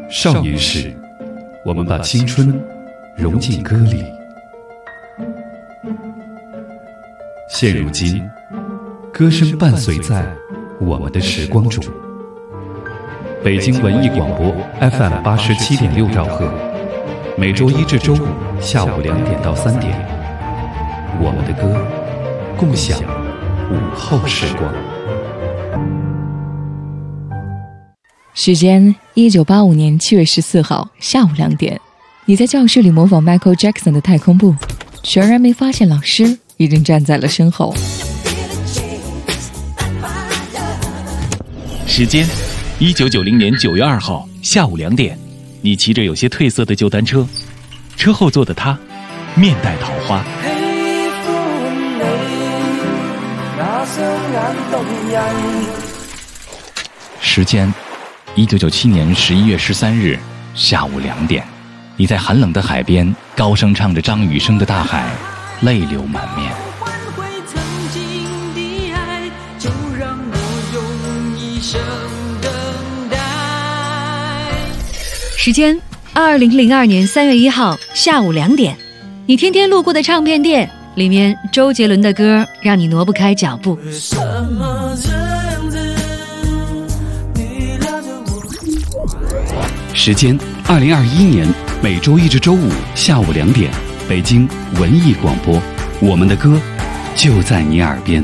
少年时，我们把青春融进歌里。现如今，歌声伴随在我们的时光中。北京文艺广播 FM 87.6兆赫，每周一至周五下午2点到3点，我们的歌，共享午后时光。 时间1985年7月14号下午2点，你在教室里模仿 Michael Jackson 的太空步，全然没发现老师已经站在了身后。 时间1990年9月2号下午2点，你骑着有些褪色的旧单车，车后座的他面带桃花。时间1997年11月13日下午2点，你在寒冷的海边高声唱着张雨生的《大海》，泪流满面。 时间2002年3月1号下午2点，你天天路过的唱片店，里面周杰伦的歌让你挪不开脚步。 时间2021年每周一至周五下午2点，北京文艺广播，我们的歌就在你耳边。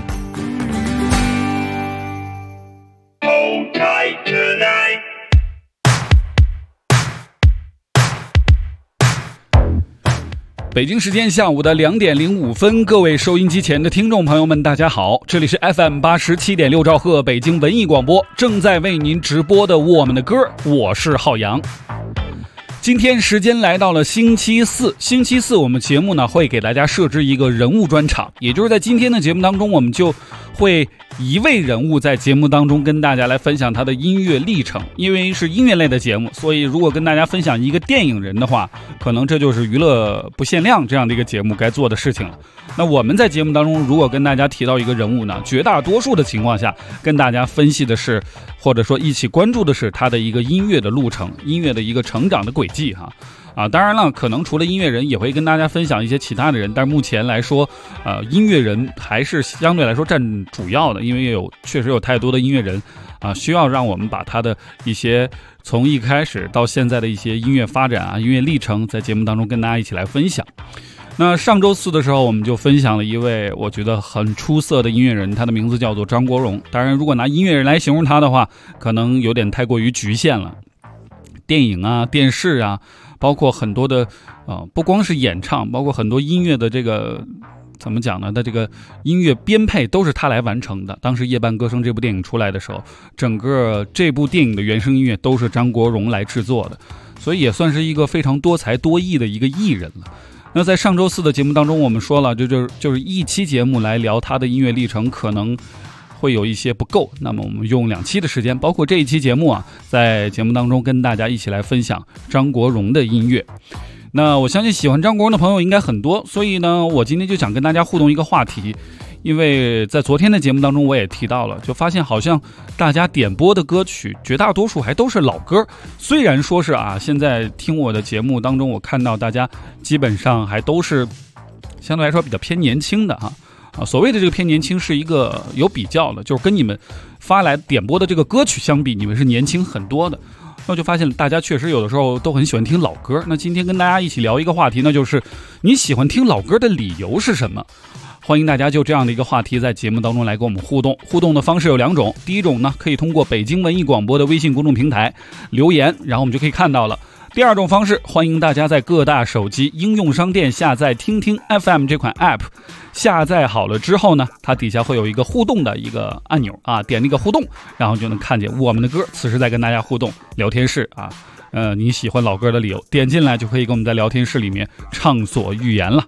北京时间下午的2点05分，各位收音机前的听众朋友们，大家好，这里是 FM 87.6兆赫北京文艺广播，正在为您直播的我们的歌，我是浩洋。今天时间来到了星期四，我们节目呢会给大家设置一个人物专场，也就是在今天的节目当中，我们就会一位人物在节目当中跟大家来分享他的音乐历程。因为是音乐类的节目，所以如果跟大家分享一个电影人的话，可能这就是娱乐不限量这样的一个节目该做的事情了。那我们在节目当中如果跟大家提到一个人物呢，绝大多数的情况下跟大家分析的是，或者说一起关注的是他的一个音乐的路程，音乐的一个成长的轨迹当然了，可能除了音乐人也会跟大家分享一些其他的人，但是目前来说音乐人还是相对来说占主要的，因为确实有太多的音乐人需要让我们把他的一些从一开始到现在的一些音乐发展音乐历程在节目当中跟大家一起来分享。那上周四的时候，我们就分享了一位我觉得很出色的音乐人，他的名字叫做张国荣。当然如果拿音乐人来形容他的话，可能有点太过于局限了。电影电视包括很多的不光是演唱，包括很多音乐的这个怎么讲呢的这个音乐编配都是他来完成的。当时《夜半歌声》这部电影出来的时候，整个这部电影的原声音乐都是张国荣来制作的，所以也算是一个非常多才多艺的一个艺人了。那在上周四的节目当中，我们说了就是一期节目来聊他的音乐历程可能会有一些不够，那么我们用2期的时间，包括这一期节目在节目当中跟大家一起来分享张国荣的音乐。那我相信喜欢张国荣的朋友应该很多，所以呢我今天就想跟大家互动一个话题。因为在昨天的节目当中我也提到了，就发现好像大家点播的歌曲绝大多数还都是老歌，虽然说是现在听我的节目当中，我看到大家基本上还都是相对来说比较偏年轻的所谓的这个偏年轻是一个有比较的，就是跟你们发来点播的这个歌曲相比，你们是年轻很多的。那我就发现大家确实有的时候都很喜欢听老歌。那今天跟大家一起聊一个话题，那就是你喜欢听老歌的理由是什么？欢迎大家就这样的一个话题在节目当中来跟我们互动。互动的方式有2种，第一种呢可以通过北京文艺广播的微信公众平台留言，然后我们就可以看到了。第二种方式，欢迎大家在各大手机应用商店下载听听 FM 这款 App， 下载好了之后呢，它底下会有一个互动的一个按钮点那个互动，然后就能看见我们的歌，此时在跟大家互动。聊天室你喜欢老歌的理由，点进来就可以跟我们在聊天室里面畅所欲言了。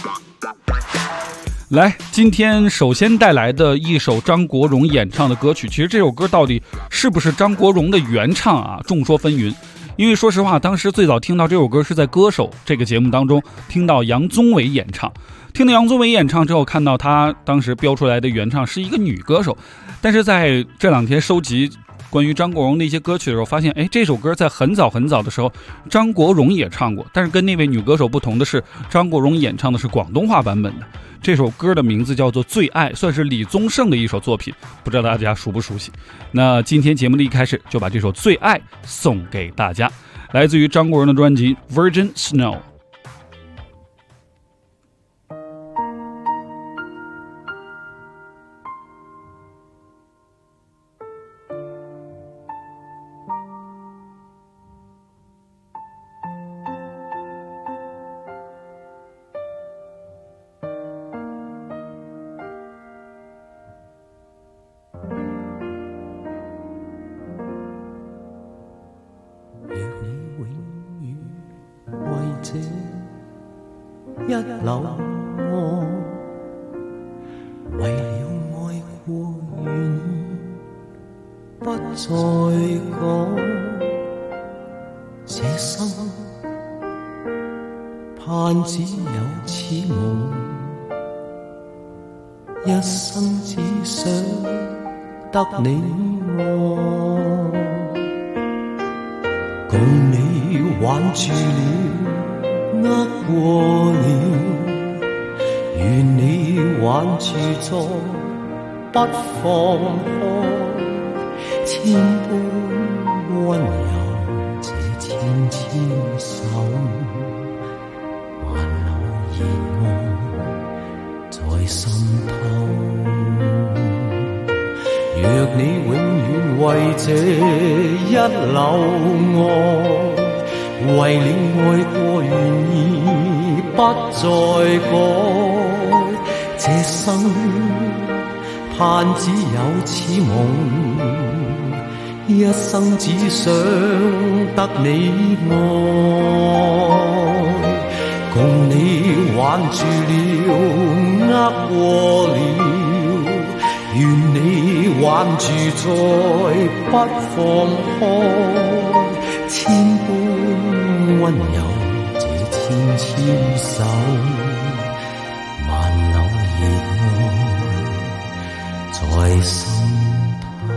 来，今天首先带来的一首张国荣演唱的歌曲，其实这首歌到底是不是张国荣的原唱众说纷纭。因为说实话，当时最早听到这首歌是在歌手这个节目当中听到杨宗纬演唱，听到杨宗纬演唱之后，看到他当时标出来的原唱是一个女歌手，但是在这2天收集关于张国荣的一些歌曲的时候，发现这首歌在很早很早的时候张国荣也唱过，但是跟那位女歌手不同的是，张国荣演唱的是广东话版本的。这首歌的名字叫做《最爱》，算是李宗盛的一首作品，不知道大家熟不熟悉。那今天节目的一开始就把这首《最爱》送给大家，来自于张国荣的专辑《Virgin Snow》。 一缕我為了愛過願意不再講，這生盼只有此夢，一生只想得你我，共你挽住了握過了，願你挽住咗不放開，千般溫柔這纖纖手，萬縷熱愛在心頭。若你永遠為這一縷愛，為了愛過願意不再改，這生盼只有此夢，一生只想得你愛，共你挽住了握過了，願你挽住再不放開，千般溫柔這纖纖手，萬縷熱愛在心頭。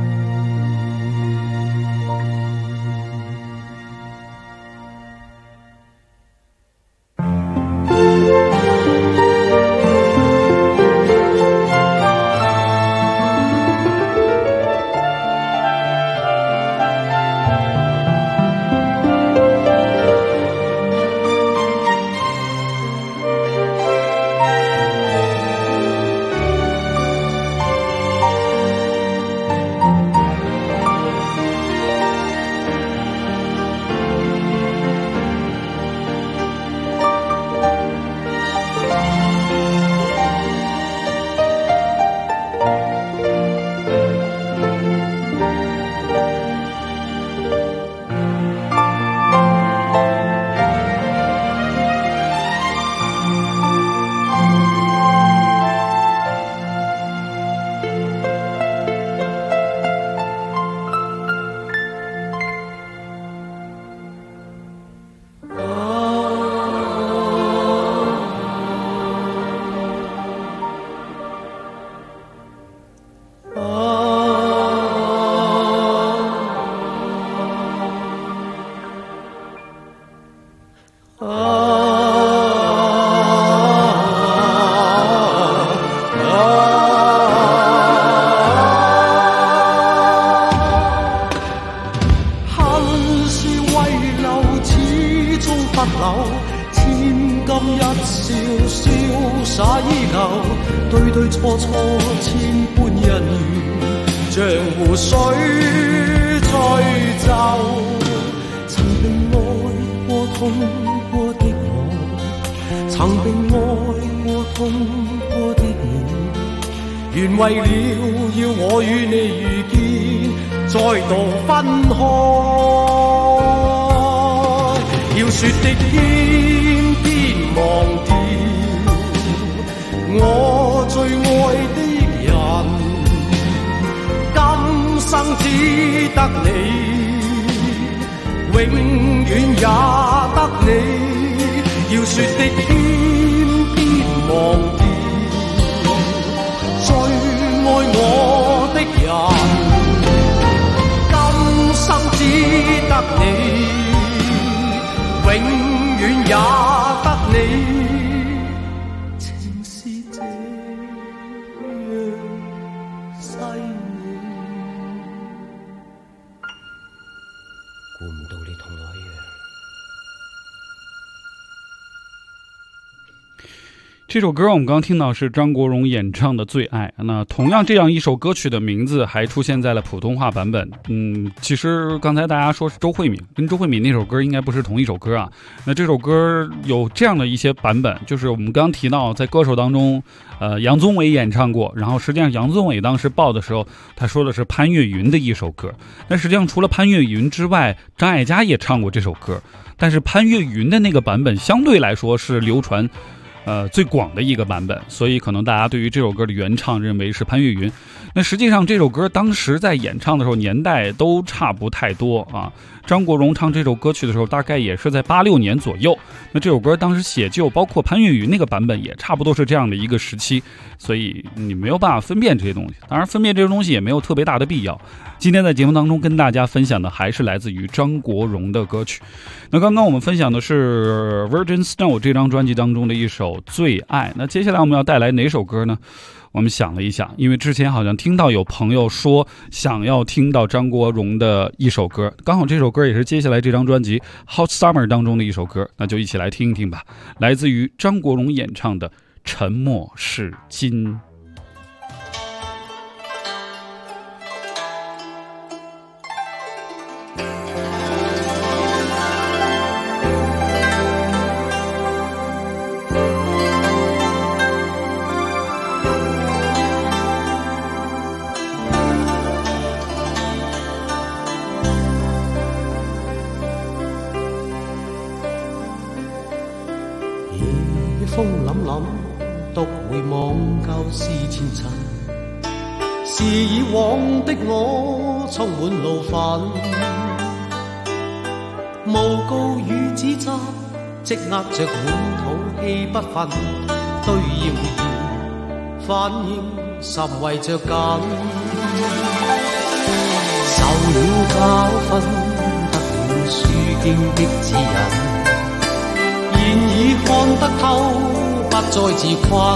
原為了要我與你遇見，再度分開。要說的偏偏忘掉，我最愛的人，今生只得你，永遠也得你。要說的偏偏忘掉，最愛我的人， 也得你，情是这样细腻。估唔到你同我一樣。 这首歌我们刚刚听到是张国荣演唱的《最爱》，那同样这样一首歌曲的名字还出现在了普通话版本。其实刚才大家说是周慧敏，跟周慧敏那首歌应该不是同一首歌啊。那这首歌有这样的一些版本，就是我们刚刚提到在歌手当中，杨宗纬演唱过，然后实际上杨宗纬当时报的时候，他说的是潘越云的一首歌。但实际上除了潘越云之外，张艾嘉也唱过这首歌，但是潘越云的那个版本相对来说是流传最广的一个版本，所以可能大家对于这首歌的原唱认为是潘越云。那实际上这首歌当时在演唱的时候年代都差不太多啊。张国荣唱这首歌曲的时候大概也是在86年左右，那这首歌当时写就包括潘越云那个版本也差不多是这样的一个时期，所以你没有办法分辨这些东西，当然分辨这些东西也没有特别大的必要。今天在节目当中跟大家分享的还是来自于张国荣的歌曲。那刚刚我们分享的是 Virgin Snow 这张专辑当中的一首《最爱》，那接下来我们要带来哪首歌呢？我们想了一下，因为之前好像听到有朋友说想要听到张国荣的一首歌，刚好这首歌也是接下来这张专辑 Hot Summer 当中的一首歌，那就一起来听一听吧。来自于张国荣演唱的《沉默是金》。 風凜凜，獨回望舊事前塵，是以往的我充滿怒憤，誣告與指責，積壓着滿肚氣不忿，對謠言反應甚為着緊，受了教訓，得了書經的指引。現已看得透，不再自困。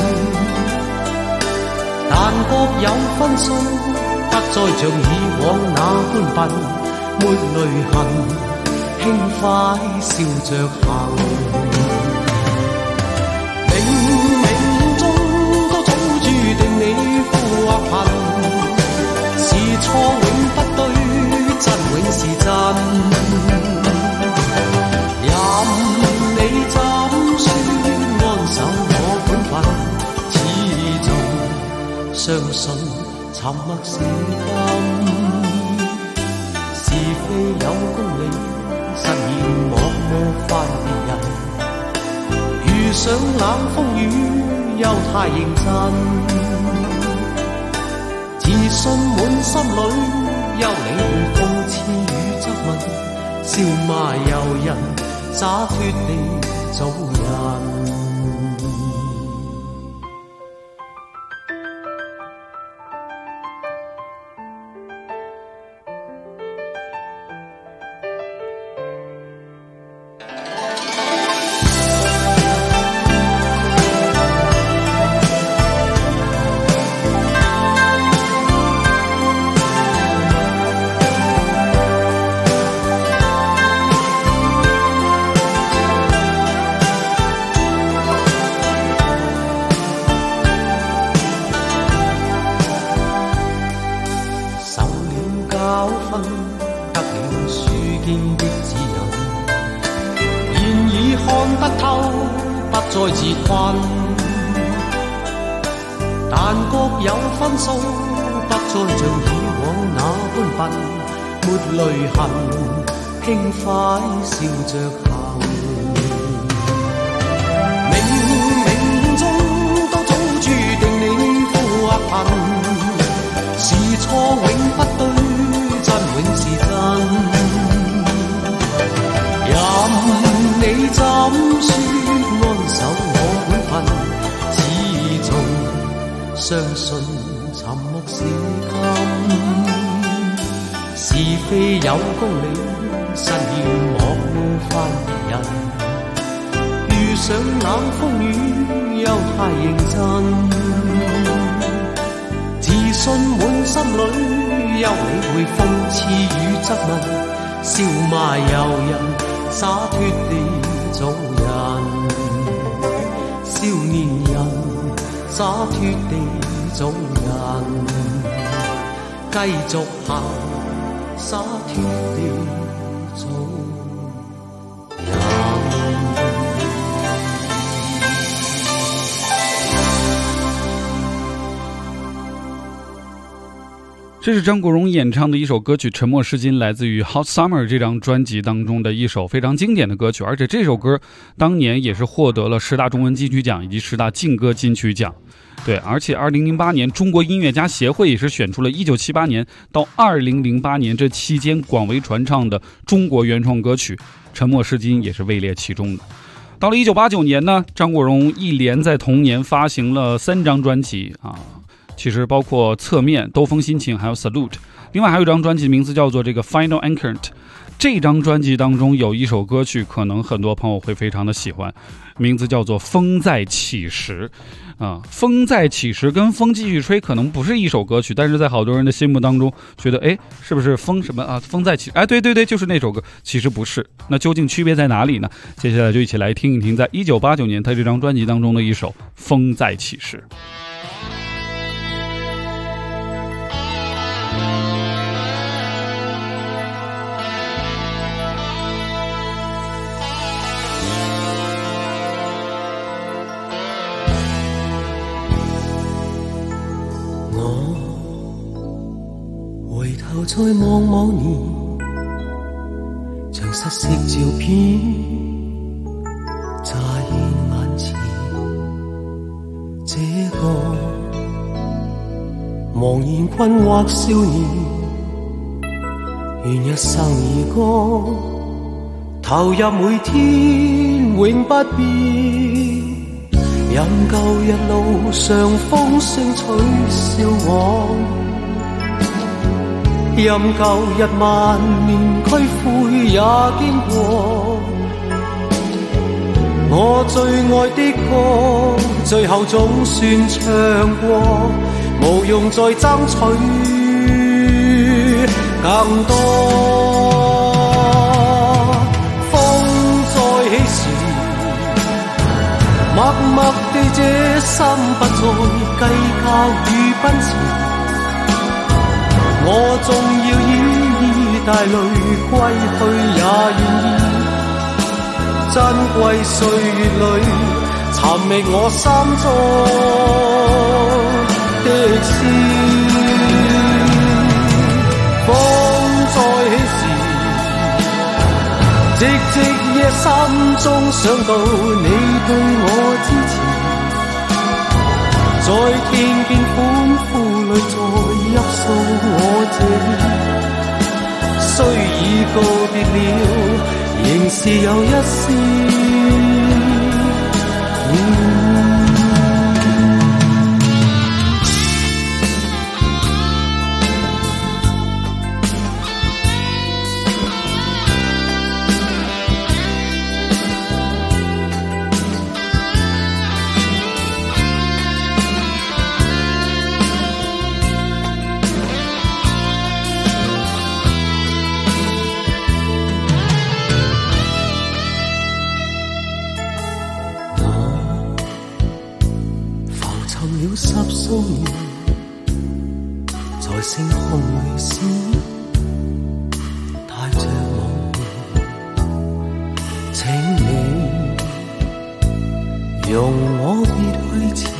但各有分數，不再像以往那般笨，沒淚痕，輕快笑着行。冥冥中都早注定你富或貧，是錯永不對，真永是真。你怎說安守我本分，始終相信沉默是金。是非有公理，實現我翻別人。遇上冷風雨，又太認真。自信滿心裏，休理會諷刺與質問，笑罵由人。灑脫地做人。再自困，但各有分數，不再像以往那般笨，沒淚痕，輕快笑着行。冥冥中都早注定你富或貧，是錯永不對，真永是真。任你怎說。安守我本分，始終相信沉默是金。是非有公理，實現莫冒犯別人。 上冷風雨又太認真，自信滿心裏休理會諷刺與質問，笑罵由人，灑脫地做人，少年人灑脫地做人，繼續行灑脫地做人。 这是张国荣演唱的一首歌曲《沉默是金》，来自于《Hot Summer》这张专辑当中的一首非常经典的歌曲，而且这首歌当年也是获得了10大中文金曲奖以及10大劲歌金曲奖。对，而且2008年中国音乐家协会也是选出了1978年到2008年这期间广为传唱的中国原创歌曲，《沉默是金》也是位列其中的。到了1989年呢，张国荣一连在同年发行了3张专辑啊。其实包括侧面、兜风心情还有 Salute， 另外还有一张专辑名字叫做这个 Final Anchored。 这张专辑当中有一首歌曲可能很多朋友会非常的喜欢，名字叫做风再起时风再起时跟风继续吹可能不是一首歌曲，但是在好多人的心目当中觉得是不是风什么啊？风再起对，就是那首歌，其实不是。那究竟区别在哪里呢？接下来就一起来听一听在1989年他这张专辑当中的一首风再起时。 再望某年，像失色照片乍現眼前，這個茫然困惑少年，願一生而歌，投入每天永不變，任舊日路上風聲取笑我，任舊日萬年區灰也經過，我最愛的歌最後總算唱過，無用再爭取更多。風再起時，默默地這心不再計較與奔馳，我縱要依依帶淚歸去也願意，珍貴歲月裏尋覓我心中的詩。風再起時，寂寂夜心中想到你對我支持，在天邊歡呼裏再泣訴我這意，雖已告別了，仍是有一絲10數年，在星空裏閃，帶着夢，請你容我別去前，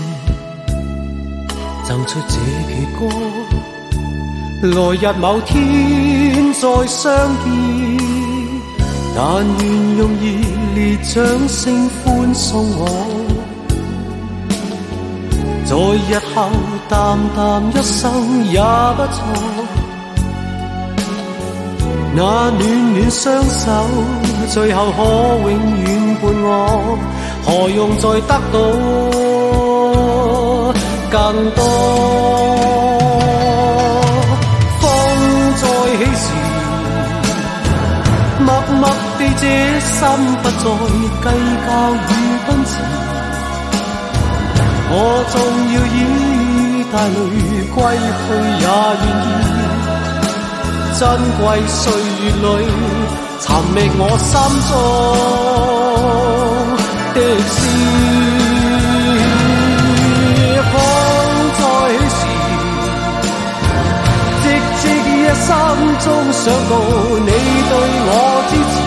贈出這闕歌，來日某天再相見，但願用熱烈掌聲歡送我，在日後淡淡一生也不錯，那暖暖雙手最後可永遠伴我，何用再得到更多。風再起時，默默地這心不再計較與奔馳，我縱要以帶淚歸去也願意。珍貴歲月裏尋覓我心中的詩。心中想到你對我支持，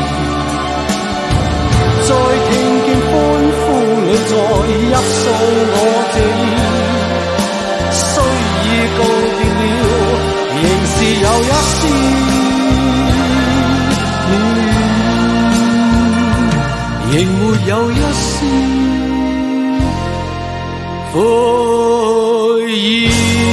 在聽見歡呼裏再泣訴我謝意，雖已告別了，仍是有一絲仍沒有一絲悔意。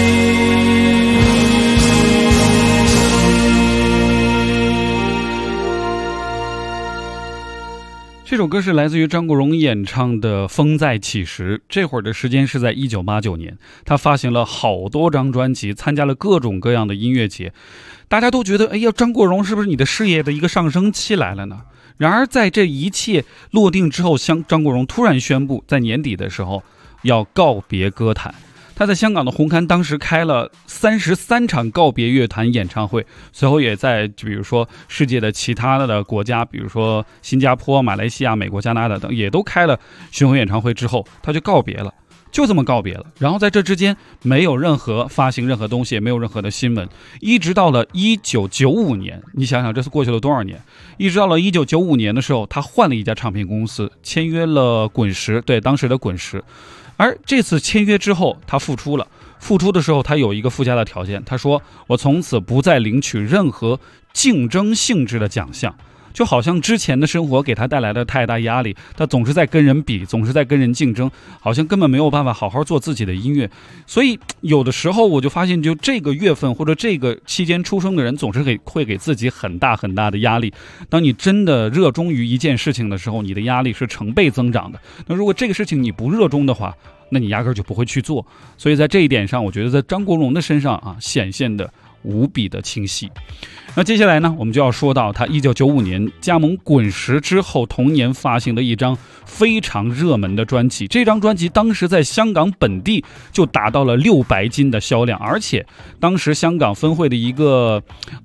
这首歌是来自于张国荣演唱的《风再起时》，这会儿的时间是在1989年，他发行了好多张专辑，参加了各种各样的音乐节，大家都觉得，哎呀，张国荣是不是你的事业的一个上升期来了呢？然而在这一切落定之后，张国荣突然宣布在年底的时候要告别歌坛。他在香港的红磡当时开了33场告别乐坛演唱会，随后也在比如说世界的其他的国家，比如说新加坡、马来西亚、美国、加拿大等，也都开了巡回演唱会之后，他就告别了，就这么告别了。然后在这之间没有任何发行任何东西，也没有任何的新闻，一直到了1995年，你想想这是过去了多少年？一直到了1995年的时候，他换了一家唱片公司，签约了滚石，对，当时的滚石。而这次签约之后，他复出了。复出的时候，他有一个附加的条件，他说：“我从此不再领取任何竞争性质的奖项。”就好像之前的生活给他带来的太大压力，他总是在跟人比，总是在跟人竞争，好像根本没有办法好好做自己的音乐。所以有的时候我就发现，就这个月份或者这个期间出生的人，总是会给自己很大很大的压力。当你真的热衷于一件事情的时候，你的压力是成倍增长的。那如果这个事情你不热衷的话，那你压根就不会去做。所以在这一点上，我觉得在张国荣的身上啊，显现的无比的清晰。那接下来呢，我们就要说到他1995年加盟滚石之后，同年发行的一张非常热门的专辑。这张专辑当时在香港本地就达到了600斤的销量，而且当时香港分会的一个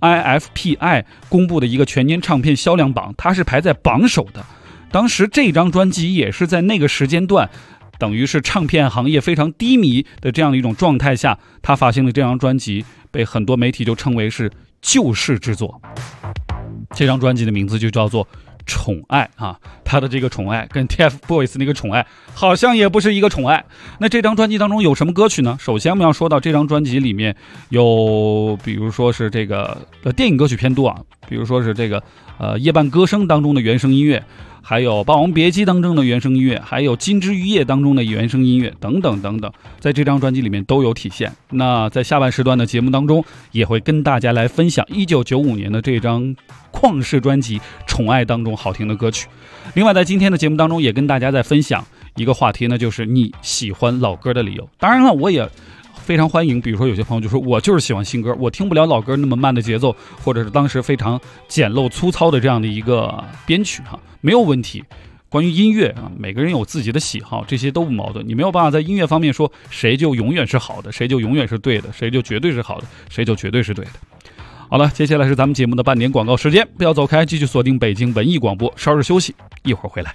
IFPI 公布的一个全年唱片销量榜，它是排在榜首的。当时这张专辑也是在那个时间段，等于是唱片行业非常低迷的这样的一种状态下，他发行的这张专辑被很多媒体就称为是救世之作。这张专辑的名字就叫做宠爱啊，他的这个宠爱跟 TFBOYS 那个宠爱好像也不是一个宠爱。那这张专辑当中有什么歌曲呢？首先我们要说到这张专辑里面有，比如说是这个电影歌曲偏多啊，比如说是这个夜半歌声当中的原声音乐，还有《霸王别姬》当中的原声音乐，还有《金枝玉叶》当中的原声音乐等等等等，在这张专辑里面都有体现。那在下半时段的节目当中，也会跟大家来分享1995年的这张旷世专辑《宠爱》当中好听的歌曲。另外在今天的节目当中也跟大家再分享一个话题呢，就是你喜欢老歌的理由。当然了，我也非常欢迎，比如说有些朋友就说我就是喜欢新歌，我听不了老歌那么慢的节奏，或者是当时非常简陋粗糙的这样的一个编曲哈，没有问题。关于音乐啊，每个人有自己的喜好，这些都不矛盾。你没有办法在音乐方面说谁就永远是好的，谁就永远是对的，谁就绝对是好的，谁就绝对是对的。好了，接下来是咱们节目的半点广告时间，不要走开，继续锁定北京文艺广播，稍事休息，一会儿回来。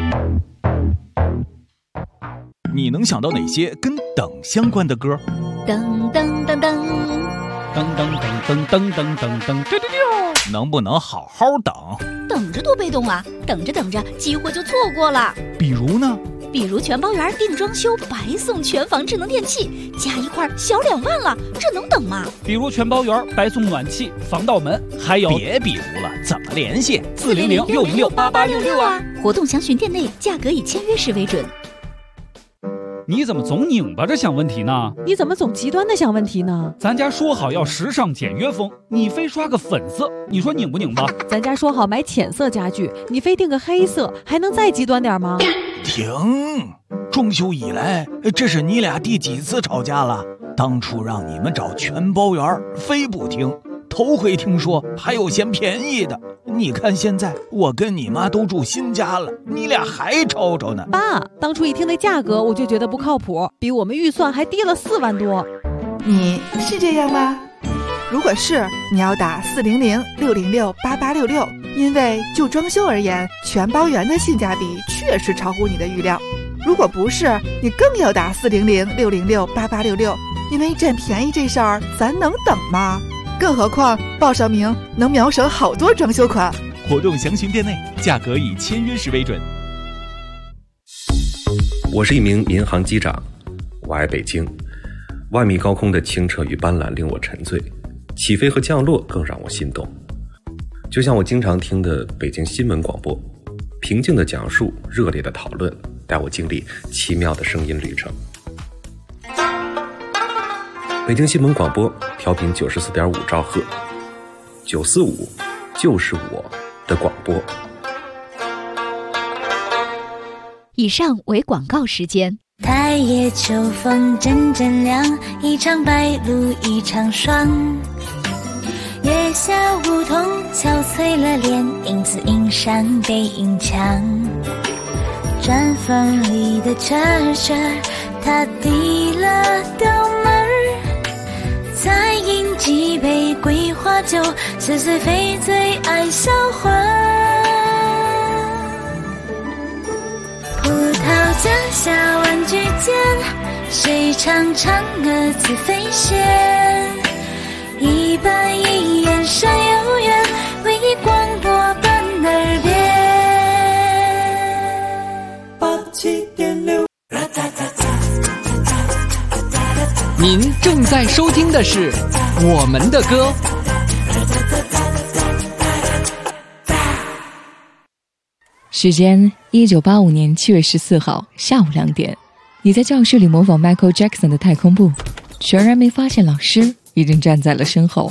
你能想到哪些跟等相关的歌？ 噔噔噔噔噔噔噔噔噔噔噔噔， 能不能好好等？ 等着多被动啊！等着等着，机会就错过了。 比如呢？ 比如全包圆定装修，白送全房智能电器，加一块小2万了，这能等吗？ 比如全包圆白送暖气、防盗门，还有别比如了，怎么联系 ？400-606-8866啊！活动详询店内，价格以签约时为准。 你怎么总拧巴着想问题呢？ 你怎么总极端的想问题呢？ 咱家说好要时尚简约风，你非刷个粉色，你说拧不拧巴？ 咱家说好买浅色家具，你非定个黑色，还能再极端点吗？ 停！装修以来，这是你俩第几次吵架了？当初让你们找全包圆，非不听。头回听说还有嫌便宜的， 你看现在我跟你妈都住新家了，你俩还吵吵呢。 爸，当初一听那价格我就觉得不靠谱，比我们预算还低了4万多。 你是这样吗？如果是，你要打400-606-8866，因为就装修而言，全包圆的性价比确实超乎你的预料。如果不是，你更要打400-606-8866，因为占便宜这事儿咱能等吗？更何况报上名能秒省好多装修款。 活动详询店内，价格以签约时为准。 我是一名民航机长，我爱北京。万米高空的清澈与斑斓令我沉醉，起飞和降落更让我心动。就像我经常听的北京新闻广播，平静的讲述，热烈的讨论，带我经历奇妙的声音旅程。北京新闻广播调频94.5兆赫，945就是我的广播。 以上为广告时间。 太夜秋风阵阵凉，一场白露一场霜。月下梧桐憔悴了脸，影子映上背影墙。砖缝里的车车，他递了刀门儿，再饮几杯桂花酒，似是非醉爱销魂。葡萄架下玩具间，谁唱嫦娥自飞仙？一板一眼山有缘，唯一广播伴耳边。87.6。 您正在收听的是我们的歌。 时间1985年7月14号下午2点，你在教室里模仿 Michael Jackson 的太空步，全然没发现老师已经站在了身后。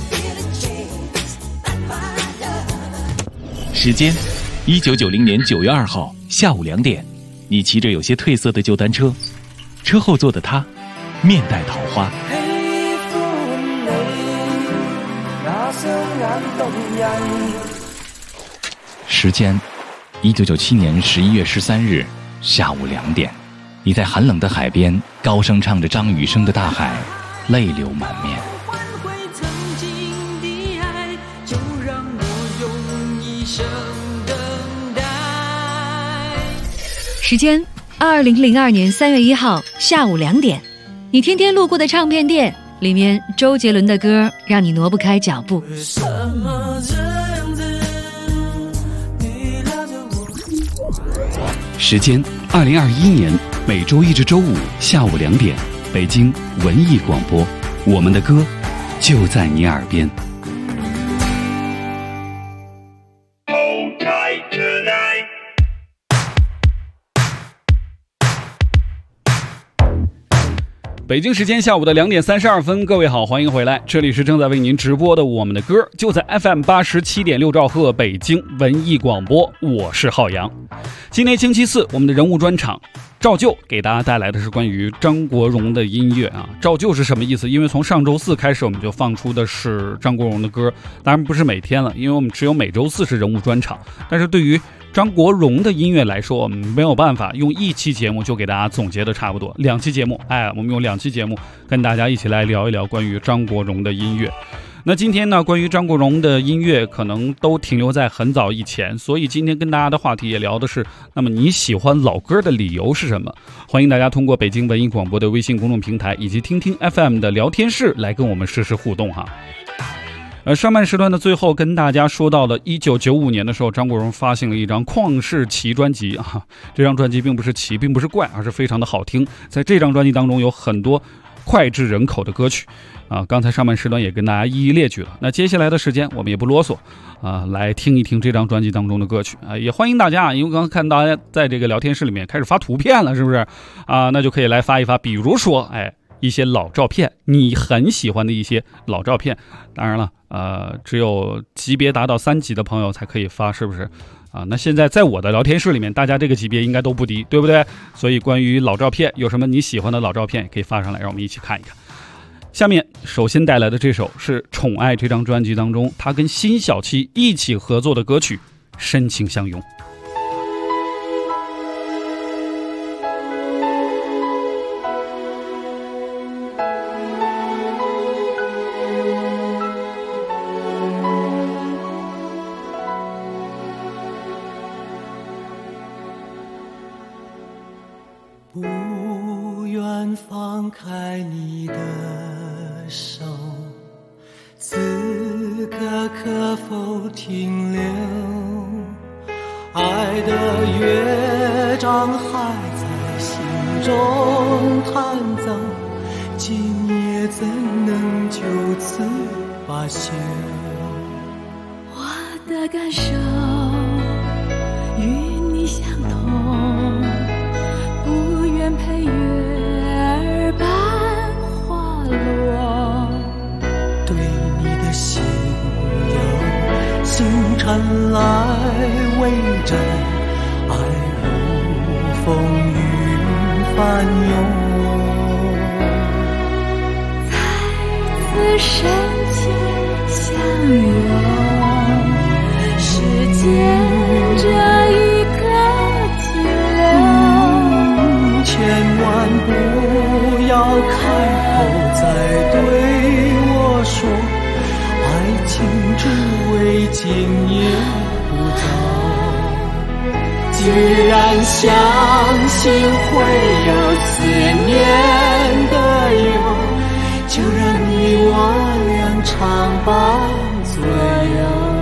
时间1990年9月2号下午2点，你骑着有些褪色的旧单车，车后座的他面带桃花。时间1997年11月13日下午2点，你在寒冷的海边高声唱着张雨生的《大海》，泪流满面。 时间2002年3月1号下午2点，你天天路过的唱片店，里面周杰伦的歌让你挪不开脚步。 时间2021年每周一至周五下午2点，北京文艺广播，我们的歌就在你耳边。北京时间下午的2点32分，各位好，欢迎回来，这里是正在为您直播的我们的歌，就在 FM 87.6兆赫北京文艺广播，我是浩洋。今天星期四，我们的人物专场照旧给大家带来的是关于张国荣的音乐啊。照旧是什么意思？因为从上周四开始，我们就放出的是张国荣的歌，当然不是每天了，因为我们只有每周四是人物专场。但是对于张国荣的音乐来说，我们没有办法用一期节目就给大家总结的差不多，2期节目，我们用2期节目跟大家一起来聊一聊关于张国荣的音乐。那今天呢，关于张国荣的音乐可能都停留在很早以前，所以今天跟大家的话题也聊的是，那么你喜欢老歌的理由是什么？欢迎大家通过北京文艺广播的微信公众平台以及听听 FM 的聊天室来跟我们实时互动哈。上半时段的最后跟大家说到了1995年的时候，张国荣发行了一张旷世奇专辑啊。这张专辑并不是奇，并不是怪，而是非常的好听。在这张专辑当中有很多脍炙人口的歌曲啊，刚才上半时段也跟大家一一列举了。那接下来的时间我们也不啰嗦啊，来听一听这张专辑当中的歌曲啊。也欢迎大家，因为刚刚看大家在这个聊天室里面开始发图片了，是不是啊？那就可以来发一发，比如说一些老照片，你很喜欢的一些老照片。当然了，只有级别达到3级的朋友才可以发，是不是啊？那现在在我的聊天室里面，大家这个级别应该都不低，对不对？所以关于老照片，有什么你喜欢的老照片，也可以发上来，让我们一起看一看。 下面首先带来的这首是《宠爱》这张专辑当中他跟辛晓琪一起合作的歌曲《深情相拥》。 不愿放开你的手，此刻可否停留？爱的乐章还在心中弹奏，今夜怎能就此罢休？ 我的感受与你相同，不愿陪月儿般滑落， 对你的心有星辰来围着，爱如风云翻涌， 再次深情相拥，时间这一刻停留， 千万不要开口再对我说，爱情只为今夜不走。既然相信会有思念的忧，就让你我俩常伴左右。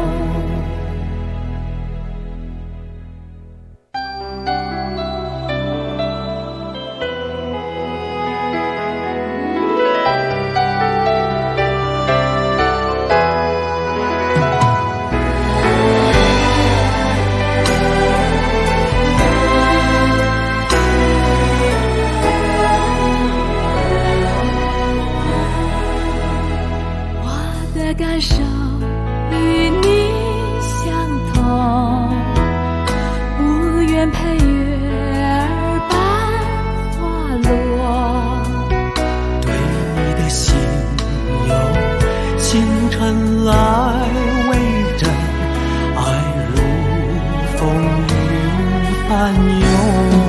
感受与你相同，不愿陪月儿般滑落， 对你的心有星辰来围着，爱如风云翻涌，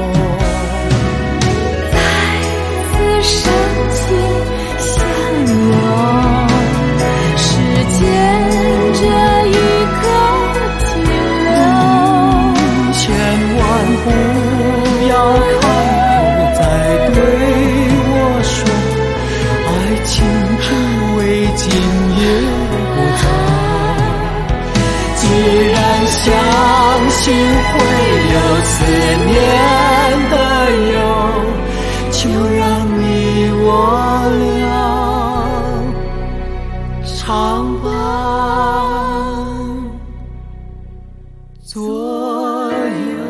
再次深情相拥，这一刻停留， 千万不要开口再对我说，爱情只为今夜不走。既然相信会有思念的忧，就让你我俩常伴左右。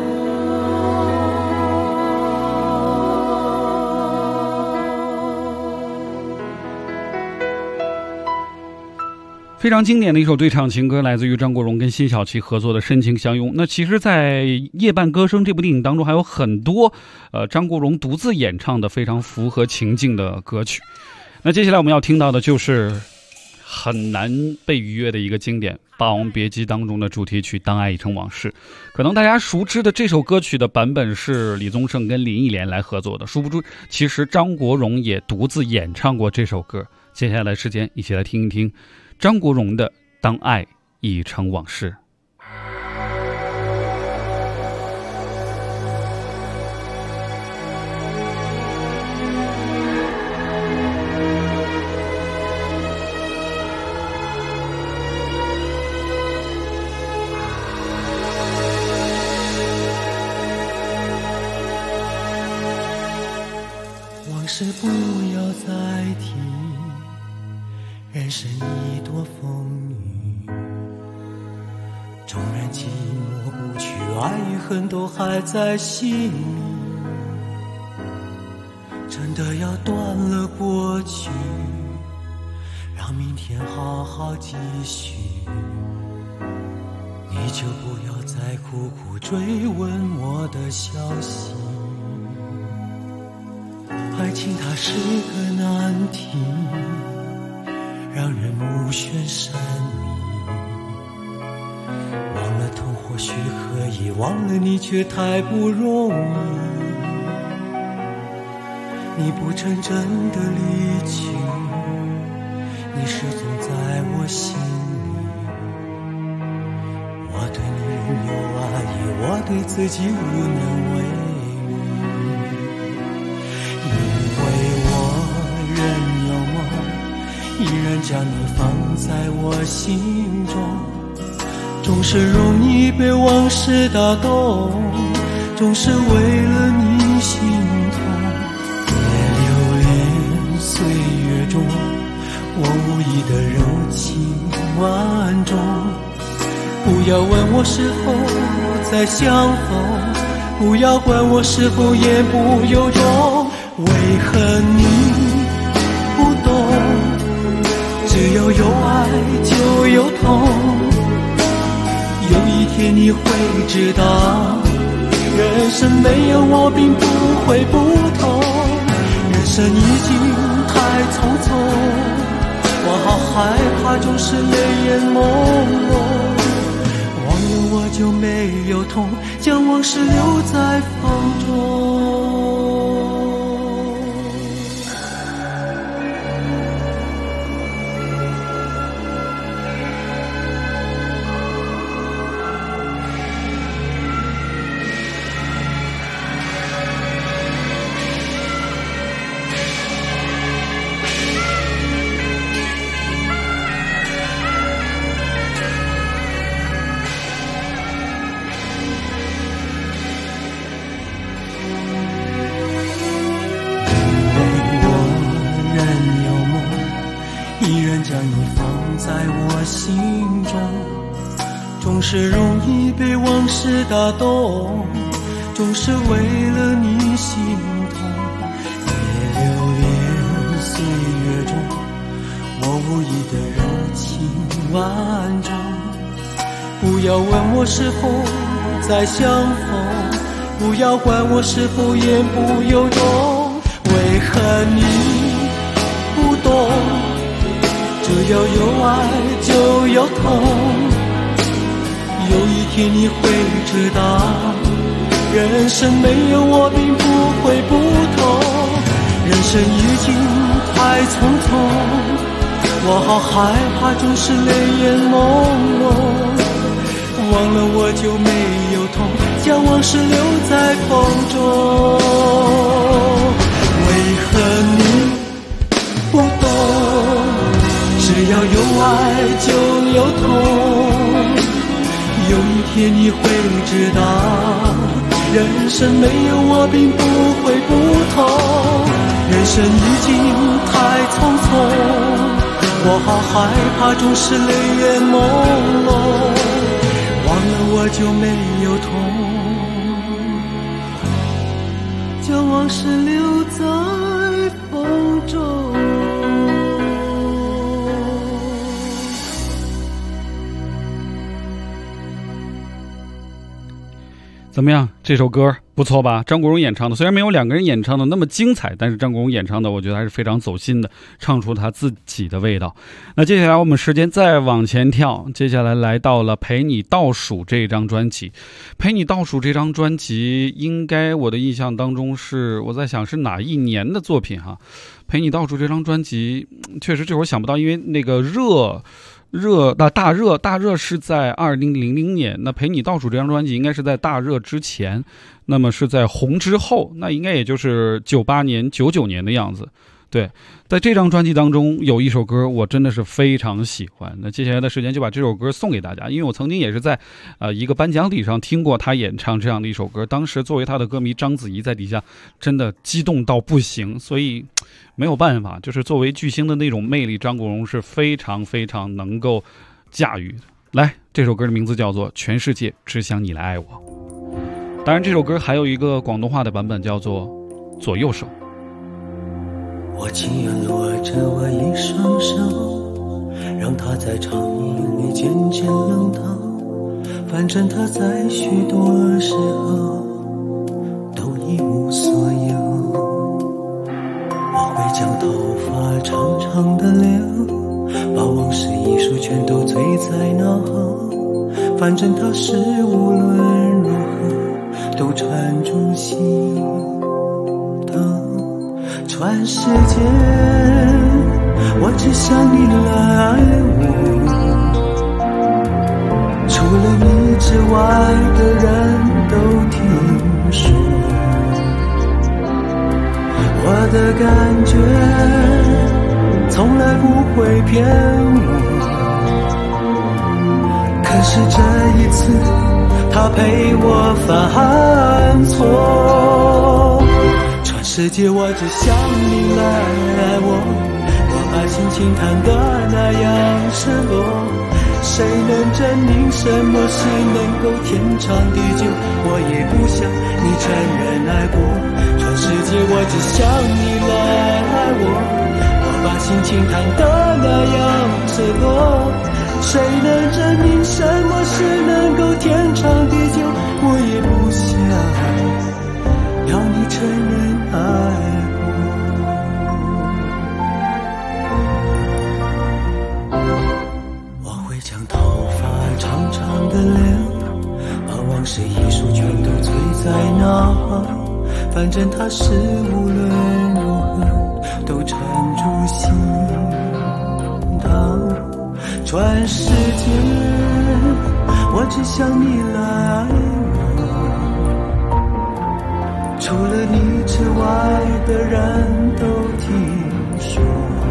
非常经典的一首对唱情歌，来自于张国荣跟辛晓琪合作的《深情相拥》。那其实在《夜半歌声》这部电影当中还有很多张国荣独自演唱的非常符合情境的歌曲。那接下来我们要听到的就是很难被逾越的一个经典《霸王别姬》当中的主题曲《当爱已成往事》。可能大家熟知的这首歌曲的版本是李宗盛跟林忆莲来合作的，殊不知其实张国荣也独自演唱过这首歌。接下来时间一起来听一听张国荣的《当爱已成往事》。 往事不要再提，人生一朵风雨，纵然寂寞不去，爱与恨都还在心里。真的要断了过去，让明天好好继续，你就不要再苦苦追问我的消息。 爱情它是个难题，让人目眩神迷。忘了痛或许可以，忘了你却太不容易。你不曾真的离去，你始终在我心里。我对你仍有爱意，我对自己无能为力。因为我仍有梦，依然将你放在我心中，总是容易被往事打动，总是为了你心痛。岁月中我无意的柔情万种，不要问我是否再相逢，不要管我是否言不由衷。为何你不懂，只要有爱就有痛，有一天你会知道，人生没有我并不会不同。人生已经太匆匆，我好害怕总是泪眼朦胧。忘了我就没有痛，将往事留在风中。总是容易被往事打动，总是为了你心痛。别留恋岁月中我无意的柔情万种，不要问我是否再相逢，不要管我是否言不由衷。为何你不懂，只要有爱就有痛，有一天你会知道，人生没有我并不会不同。人生已经太匆匆，我好害怕总是泪眼朦胧。忘了我就没有痛，将往事留在风中。为何你不懂，只要有爱就有痛，有一天你会知道，人生没有我并不会不同。人生已经太匆匆，我好害怕总是泪眼朦胧。忘了我就没有痛，将往事留在风中。 怎么样？这首歌不错吧？张国荣演唱的，虽然没有两个人演唱的那么精彩，但是张国荣演唱的，我觉得还是非常走心的，唱出他自己的味道。那接下来我们时间再往前跳，接下来来到了《陪你倒数》这张专辑。《陪你倒数》这张专辑，应该我的印象当中是，我在想是哪一年的作品哈？《陪你倒数》这张专辑，确实这会儿想不到，因为那个大热是在2000年，那陪你倒数这张专辑应该是在大热之前，那么是在红之后，那应该也就是98年99年的样子。对，在这张专辑当中有一首歌我真的是非常喜欢，那接下来的时间就把这首歌送给大家，因为我曾经也是在一个颁奖礼上听过他演唱这样的一首歌，当时作为他的歌迷章子怡在底下真的激动到不行，所以没有办法，就是作为巨星的那种魅力，张国荣是非常非常能够驾驭的。来，这首歌的名字叫做《全世界只想你来爱我》，当然这首歌还有一个广东话的版本叫做《左右手》。 我情愿握着我一双手，让它在长夜里渐渐冷透，反正它在许多时候都一无所有。 将头发长长的留，把往事一束全都醉在脑后。反正它是无论如何都缠住心头。转世间，我只想你来爱我，除了你之外的人都听说，我的感觉从来不会骗我。可是这一次，他陪我犯错。全世界我只想你来爱我，我把心情弹得那样赤裸。谁能证明什么是能够天长地久？我也不想你承认爱过。全世界我只想你来爱我，我把心情弹得那样赤裸。谁能证明什么是能够天长地久？我也不想要你承认爱我。我会将头发长长的留，把往事一束全都醉在脑后。反正它是无论如何都缠住心头。转世间，我只想你来爱我，除了你之外的人都听说，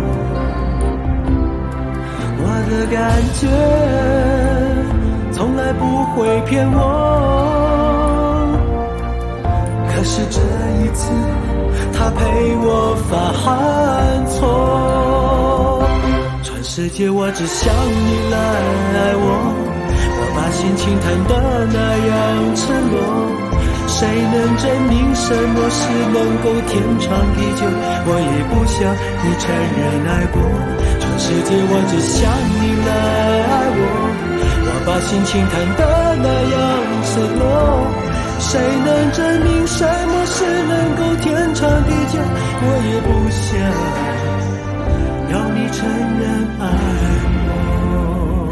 我的感觉从来不会骗我。可是这一次，他陪我犯错。世界我只想你来爱我，我把心情弹得那样赤裸。谁能证明什么是能够天长地久？我也不想你承认爱过。全世界我只想你来爱我，我把心情弹得那样赤裸。谁能证明什么是能够天长地久？我也不想要你承认爱我，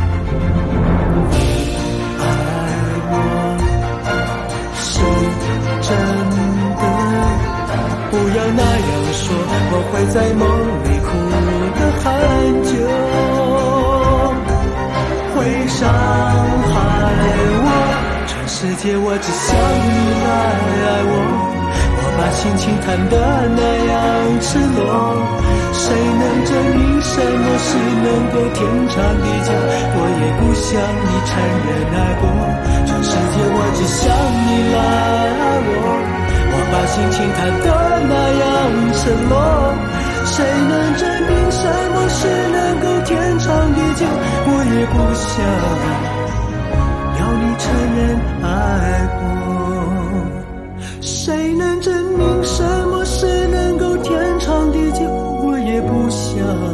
爱我是真的，不要那样说，我会在梦里哭得很久，会伤害我。全世界我只想你来爱我，我把心情弹得那样赤裸。谁能证明什么是能够天长地久？我也不想你承认爱过。全世界我只想你来爱我，我把心情弹得那样赤裸。谁能证明什么是能够天长地久？我也不想要你承认爱过。谁能证明什么是能够天长地久？我也不想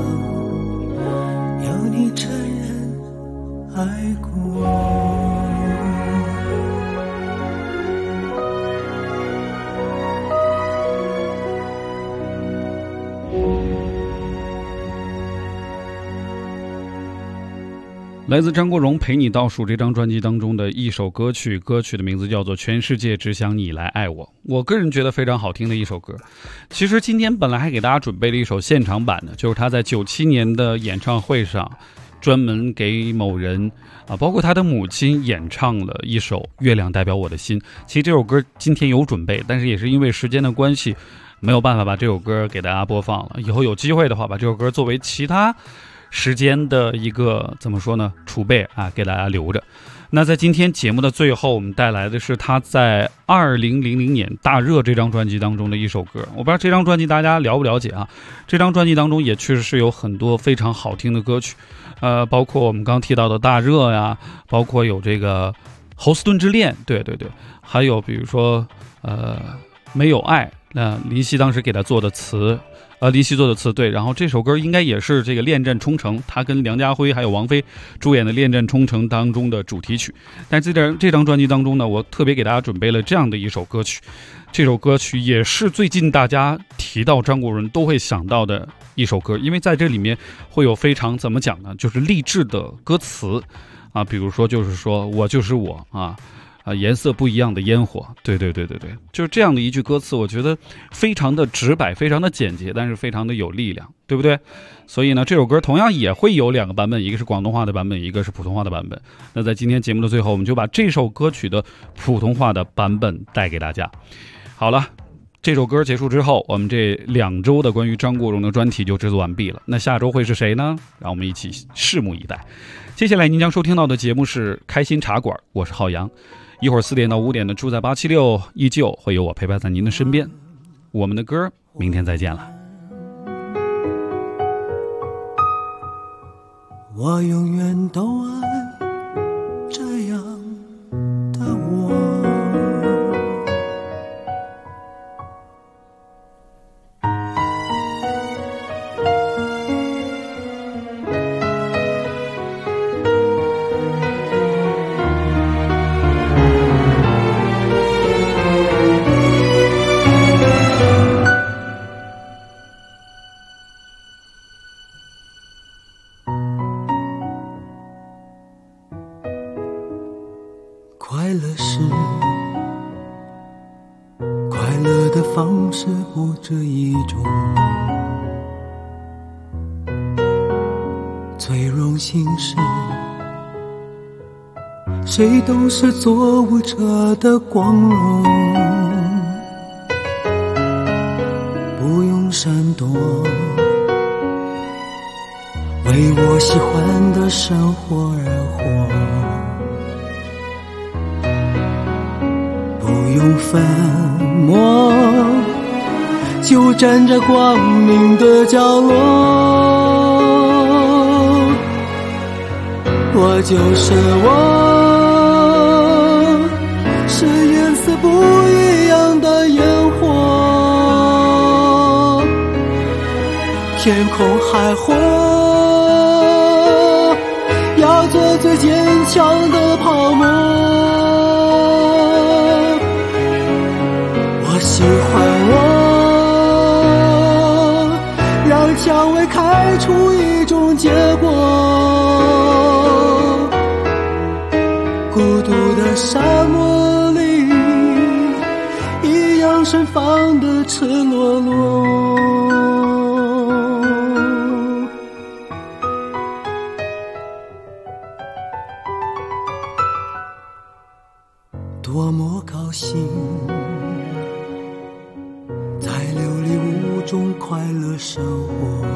要你承认爱过。 来自张国荣《陪你倒数》这张专辑当中的一首歌曲，歌曲的名字叫做《全世界只想你来爱我》。我个人觉得非常好听的一首歌。其实今天本来还给大家准备了一首现场版的，就是他在97年的演唱会上专门给某人包括他的母亲演唱了一首《月亮代表我的心》。其实这首歌今天有准备，但是也是因为时间的关系没有办法把这首歌给大家播放了。以后有机会的话，把这首歌作为其他时间的一个怎么说呢储备给大家留着。那在今天节目的最后，我们带来的是他在2000年大热这张专辑当中的一首歌。我不知道这张专辑大家了不了解这张专辑当中也确实是有很多非常好听的歌曲，包括我们刚提到的大热呀，包括有这个侯斯顿之恋，对，还有比如说没有爱，林夕当时给他做的词， 黎希做的词，对。然后这首歌应该也是这个《恋战冲绳》，他跟梁家辉还有王菲主演的《恋战冲绳》当中的主题曲。但是这张专辑当中呢，我特别给大家准备了这样的一首歌曲，这首歌曲也是最近大家提到张国荣都会想到的一首歌，因为在这里面会有非常怎么讲呢，就是励志的歌词啊，比如说就是说我就是我啊。颜色不一样的烟火，对，就是这样的一句歌词，我觉得非常的直白，非常的简洁，但是非常的有力量，对不对？所以呢，这首歌同样也会有2个版本，一个是广东话的版本，一个是普通话的版本。那在今天节目的最后，我们就把这首歌曲的普通话的版本带给大家。好了，这首歌结束之后，我们这2周的关于张国荣的专题就制作完毕了。那下周会是谁呢？让我们一起拭目以待。接下来您将收听到的节目是开心茶馆，我是浩洋。一会儿4点到5点的住在876依旧会有我陪伴在您的身边。我们的歌明天再见了。 我永远都爱这样的我，快乐是快乐的方式不止一种，最荣幸是谁都是做舞者的光荣，不用闪躲，为我喜欢的生活而活，不用粉墨，就站在光明的角落。我就是我，是颜色不一样的烟火，天空海阔，要做最坚强的泡沫。我喜欢我，让蔷薇开出一种结果，孤独的沙漠里一样盛放的赤裸裸。多么高兴，在琉璃屋中快乐生活，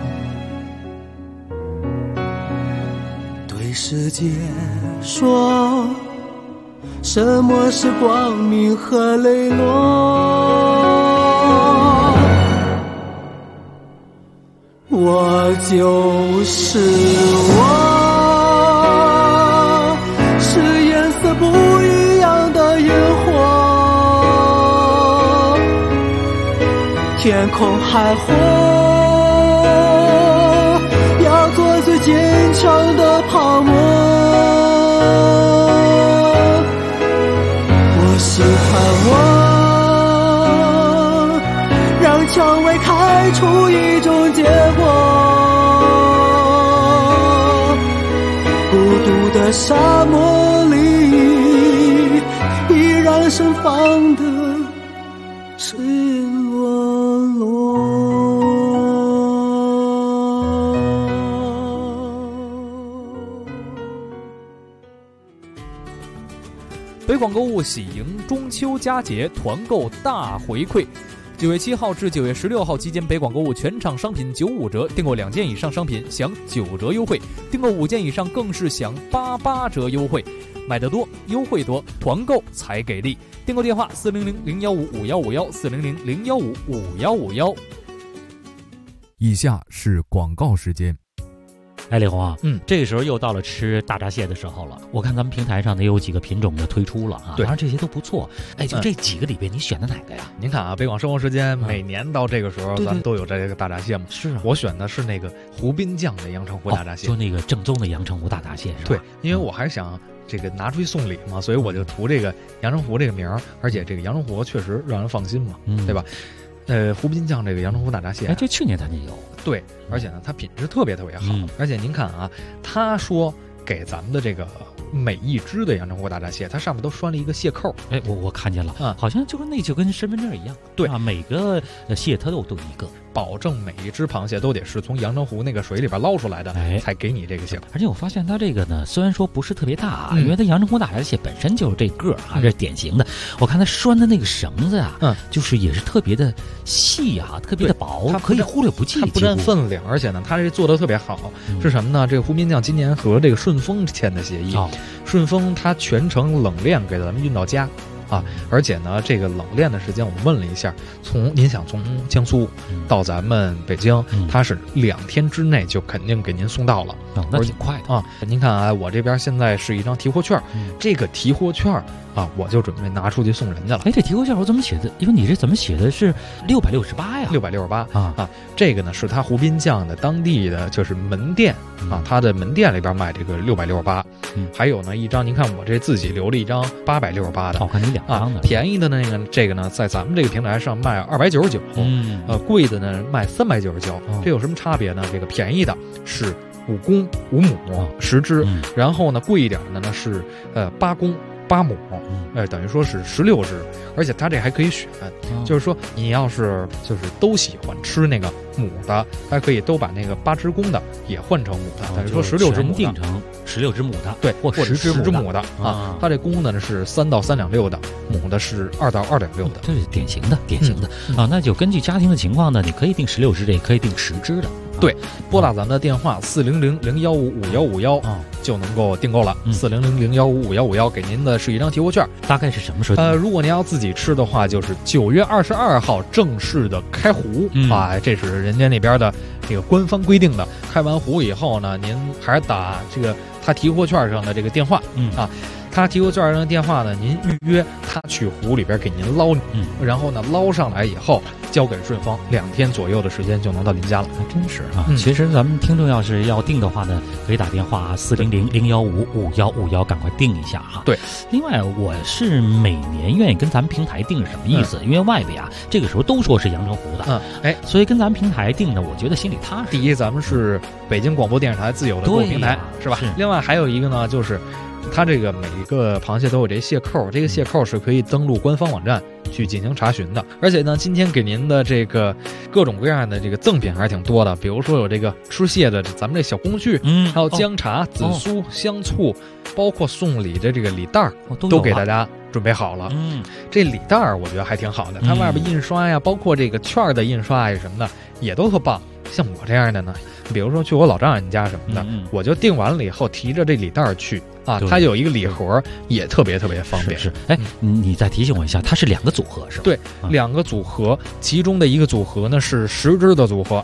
对世界说什么是光明和磊落。我就是我，是颜色不一样的烟火，天空海阔，要做最坚强的泡沫。我喜欢我，让蔷薇开出一种结果，孤独的沙漠里依然盛放的赤裸裸。 北广购物喜迎中秋佳节团购大回馈，9月7号至9月16号期间，北广购物全场商品95折，订购2件以上商品享9折优惠，订购5件以上更是享88折优惠。买得多，优惠多，团购才给力。订购电话400-015-5151，400-015-5151。以下是广告时间。 哎，李红啊，这个时候又到了吃大闸蟹的时候了。我看咱们平台上也有几个品种的推出了啊，当然这些都不错。哎，就这几个里边，你选的哪个呀？ 您看啊，北广生活时间每年到这个时候，咱们都有这个大闸蟹嘛。 是啊， 我选的是那个湖滨酱的阳澄湖大闸蟹， 就那个正宗的阳澄湖大闸蟹是吧？ 对，因为我还想这个拿出去送礼嘛，所以我就图这个阳澄湖这个名儿，而且这个阳澄湖确实让人放心嘛，对吧？湖滨酱这个阳澄湖大闸蟹， 哎，这去年咱就有。 对，而且呢，它品质特别特别好。而且您看啊，他说给咱们的这个每一只的阳澄湖大闸蟹，它上面都拴了一个蟹扣。 哎，我看见了，好像就跟身份证一样。 对啊，每个蟹它都一个， 保证每一只螃蟹都得是从阳澄湖那个水里边捞出来的，才给你这个蟹扣。 而且我发现它这个呢，虽然说不是特别大啊，因为它阳澄湖大闸蟹本身就是这个啊，这是典型的。我看它拴的那个绳子啊，就是也是特别的细啊，特别的薄，它可以忽略不计。 它不占分量，而且呢，它这做的特别好。是什么呢？这个湖滨酱今年和这个顺丰签的协议，顺丰它全程冷链给咱们运到家。而且呢，这个冷链的时间我们问了一下，您想从江苏到咱们北京，它是2天之内就肯定给您送到了， 那挺快的啊。您看啊，我这边现在是一张提货券，这个提货券啊，我就准备拿出去送人家了。 哎，这提货券我怎么写的？因为你这怎么写的是668呀 ？668啊！这个呢是它湖滨酱的当地的就是门店啊，它的门店里边卖这个668。还有呢一张，您看我这自己留了一张868的。 我看你2张的。 便宜的这个呢，在咱们这个平台上卖299，贵的呢卖399。这有什么差别呢？这个便宜的是5公5母10只，然后呢贵一点的呢是8公8母，等于说是16只，而且它这还可以选，就是说你要是就是都喜欢吃那个母的，还可以都把那个8只公的也换成母的，等于说16只母的， 定成16只母的， 对，或者 10只母的啊。它这公的呢是3到3两6的，母的是2到2两6的， 这是典型的啊。那就根据家庭的情况呢，你可以定16只的，也可以定10只的。 对，拨打咱们的电话400-015-5151就能够订购了。400-015-5151给您的是一张提货券， 大概是什么时候？ 如果您要自己吃的话，就是9月22号正式的开壶啊，这是人家那边的这个官方规定的。开完壶以后呢，您还是打这个他提货券上的这个电话他提货券上的电话呢，您预约他去湖里边给您捞，然后呢捞上来以后交给顺丰，2天左右的时间就能到您家了。 还真是啊！其实咱们听众要是要订的话呢，可以打电话400-015-5151，赶快订一下哈。 对， 另外我是每年愿意跟咱们平台订是什么意思？因为外边啊这个时候都说是阳澄湖的，所以跟咱们平台订呢，我觉得心里踏实。 第一，咱们是北京广播电视台自有的购物平台，是吧？另外还有一个呢，就是它这个每一个螃蟹都有这蟹扣，这个蟹扣是可以登录官方网站去进行查询的。而且呢，今天给您的这个各种各样的这个赠品还是挺多的，比如说有这个吃蟹的咱们这小工具，还有姜茶、紫苏、香醋，包括送礼的这个礼袋都给大家准备好了。这礼袋我觉得还挺好的，它外边印刷呀，包括这个券的印刷呀什么的也都特棒。像我这样的呢，比如说去我老丈人家什么的，我就订完了以后提着这礼袋去啊，它有一个礼盒，也特别特别方便。 是，哎，你再提醒我一下，它是2个组合是吧？ 对，2个组合，其中的一个组合呢是10只的组合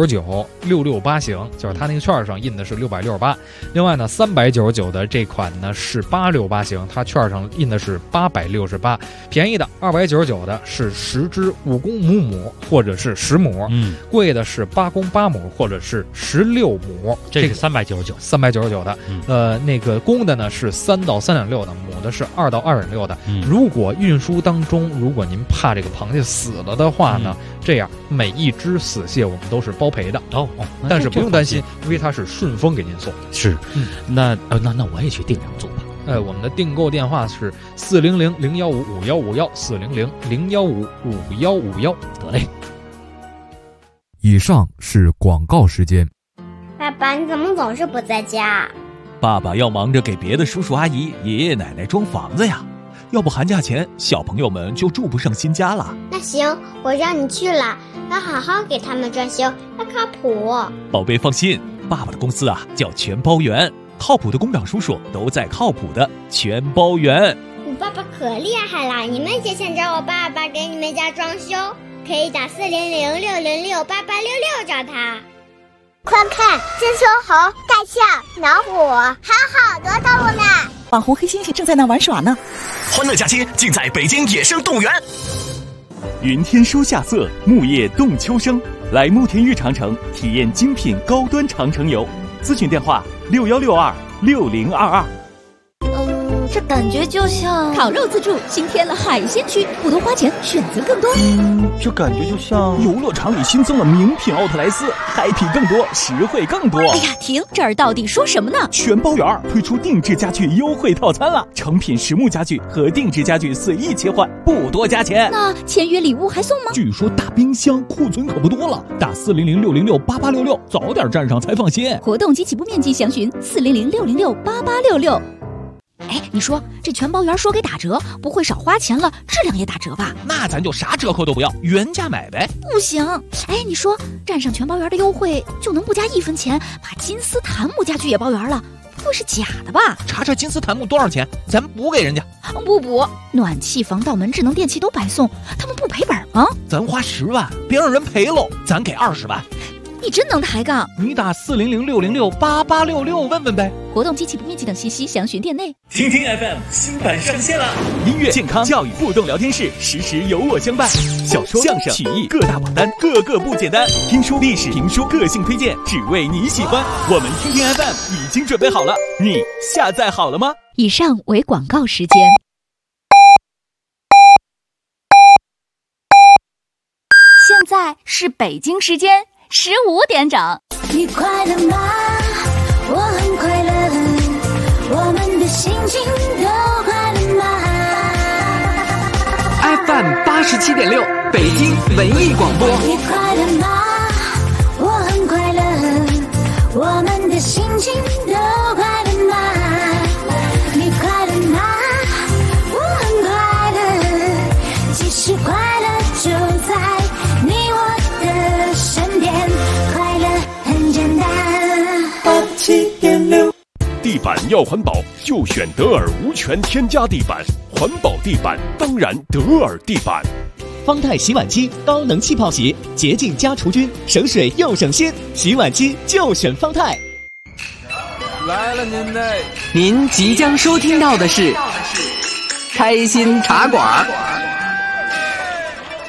，299，668型，就是它那个券上印的是668。另外呢，399的这款呢是868型，它券上印的是868。便宜的299的是10只5公5母或者是10母，贵的是8公8母或者是16母。 这是399 的，那个公的呢是3到3两6的，母的是2到2两6的。如果运输当中，如果您怕这个螃蟹死了的话呢，这样每一只死蟹我们都是包赔的但是不用担心，因为它是顺丰给您送。 是，那我也去订2组吧。 我们的订购电话是400-015-5151，400-015-5151。 得嘞。 以上是广告时间。 爸爸，你怎么总是不在家？ 爸爸要忙着给别的叔叔阿姨、爷爷奶奶装房子呀，要不寒假前小朋友们就住不上新家了。 那行，我让你去了，要好好给他们装修，要靠谱。 宝贝放心，爸爸的公司啊叫全包园，靠谱的工长叔叔都在靠谱的全包园。 你爸爸可厉害了，你们也想找我爸爸给你们家装修，可以打400-606-8866找他。 快看，这秋猴、大象、老虎，还有好多动物呢。 网红黑猩猩正在那玩耍呢。 欢乐假期尽在北京野生动物园。 云天收夏色，木叶动秋声。来慕田峪长城体验精品高端长城游，咨询电话61626022。 这感觉就像烤肉自助新添了海鲜区，不多花钱，选择更多。 这感觉就像游乐场里新增了名品奥特莱斯，happy更多，实惠更多。 哎呀，停！这儿到底说什么呢？ 全包圆推出定制家具优惠套餐了，成品实木家具和定制家具随意切换，不多加钱。 那签约礼物还送吗？ 据说大冰箱库存可不多了，打400-606-8866，早点站上才放心。 活动及起步面积详询400-606-8866。哎，你说这全包圆说给打折，不会少花钱了，质量也打折吧？ 那咱就啥折扣都不要，原价买呗。 不行，哎，你说站上全包圆的优惠，就能不加1分钱把金丝檀木家具也包圆了？不会是假的吧？ 查查金丝檀木多少钱，咱补给人家。 不补，暖气、防盗门、智能电器都白送，他们不赔本吗？ 咱花10万，别让人赔喽，咱给20万。 你真能抬杠！ 你打400-606-8866问问呗。 活动及起步面积等信息详询店内。 听听 FM 新版上线了， 音乐、健康、教育互动聊天室，时时有我相伴。小说、相声、曲艺各大榜单，个个不简单。听书、历史、评书，个性推荐，只为你喜欢。我们听听 FM 已经准备好了，你下载好了吗？ 以上为广告时间。 现在是北京时间15点整。 你快乐吗？我很快乐，我们的心情都快乐吗 ？FM 87.6，北京文艺广播。 你快乐吗？我很快乐，我们的心情都快乐吗？你快乐吗？我很快乐，其实快乐就在你我的身边，快乐很简单。 87.6，地板要环保就选德尔无醛添加地板，环保地板当然德尔地板。 方太洗碗机高能气泡洗，洁净加除菌，省水又省心，洗碗机就选方太。 来了您嘞！您即将收听到的是开心茶馆。